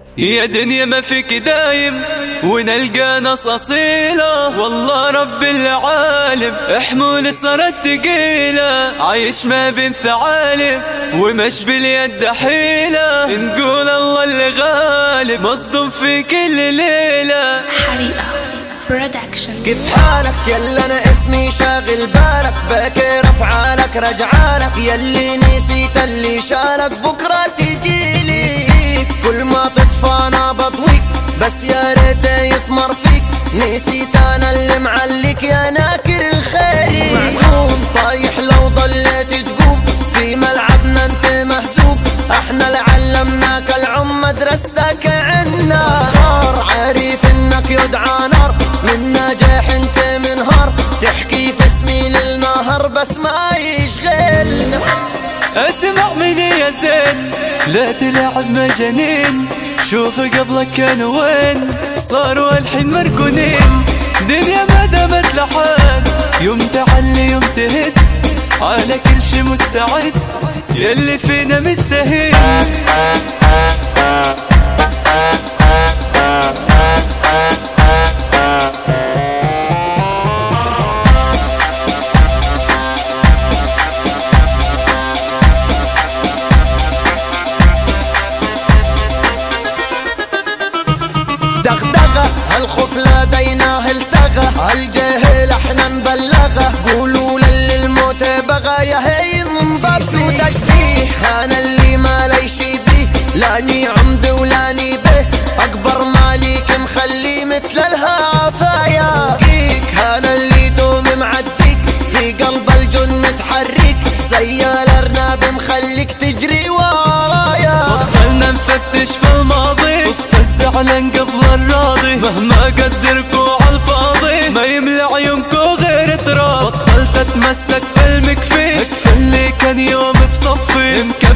يا دنيا ما فيك دايم ونلقى ناس أصيلة، والله رب العالم احمل صارت تقيلة، عايش ما بين ثعالب ومش باليد حيلة، نقول الله اللي غالب مصدوم في كل ليلة. حريقة برودكشن. كيف حالك يلا انا اسمي شاغل بالك، باكر افعالك رجعالك، يلي نسيت اللي شالك بكرة تجيلي، كل ما تطفى انا بضويك بس يا ريت يطمر فيك، نسيت انا اللي معلك يا ناكر خيري، معدوم طايح لو ضليت تقوم في ملعبنا انت مهزوم، احنا اللي علمناك العم مدرستك عنا نار، عارف انك يدعى نار من نجاح انت منهار، تحكي في اسمي للنهر بس ما يشغلنا. اسمع مني يا زين لا تلعب مجانين، شوف قبلك كانوا وين صاروا الحين مركونين، دنيا ما دامت لحد يوم تعلي يوم تهد، على كل شي مستعد يلي فينا مستهين. دغدغة هالخوف لدينا التغى، هالجهل احنا نبلغه، قولوا للي الموت بغى يا هي انضبي، تشبيه انا اللي ما ليش بيه، لاني عمد ولاني به، اكبر مالك مخلي مثل الهافايا، كيك انا اللي دوم معديك في قلب الجن متحرك، زي الارنب مخليك تجري ورايا، بطلنا نفتش في الماضي وسط الزعلان قبل الراضي، مهما قدركوا عالفاضي ما يملى عيونكوا غير تراب، بطلت اتمسك في المكفي اكفى اللي كان يوم في صفي،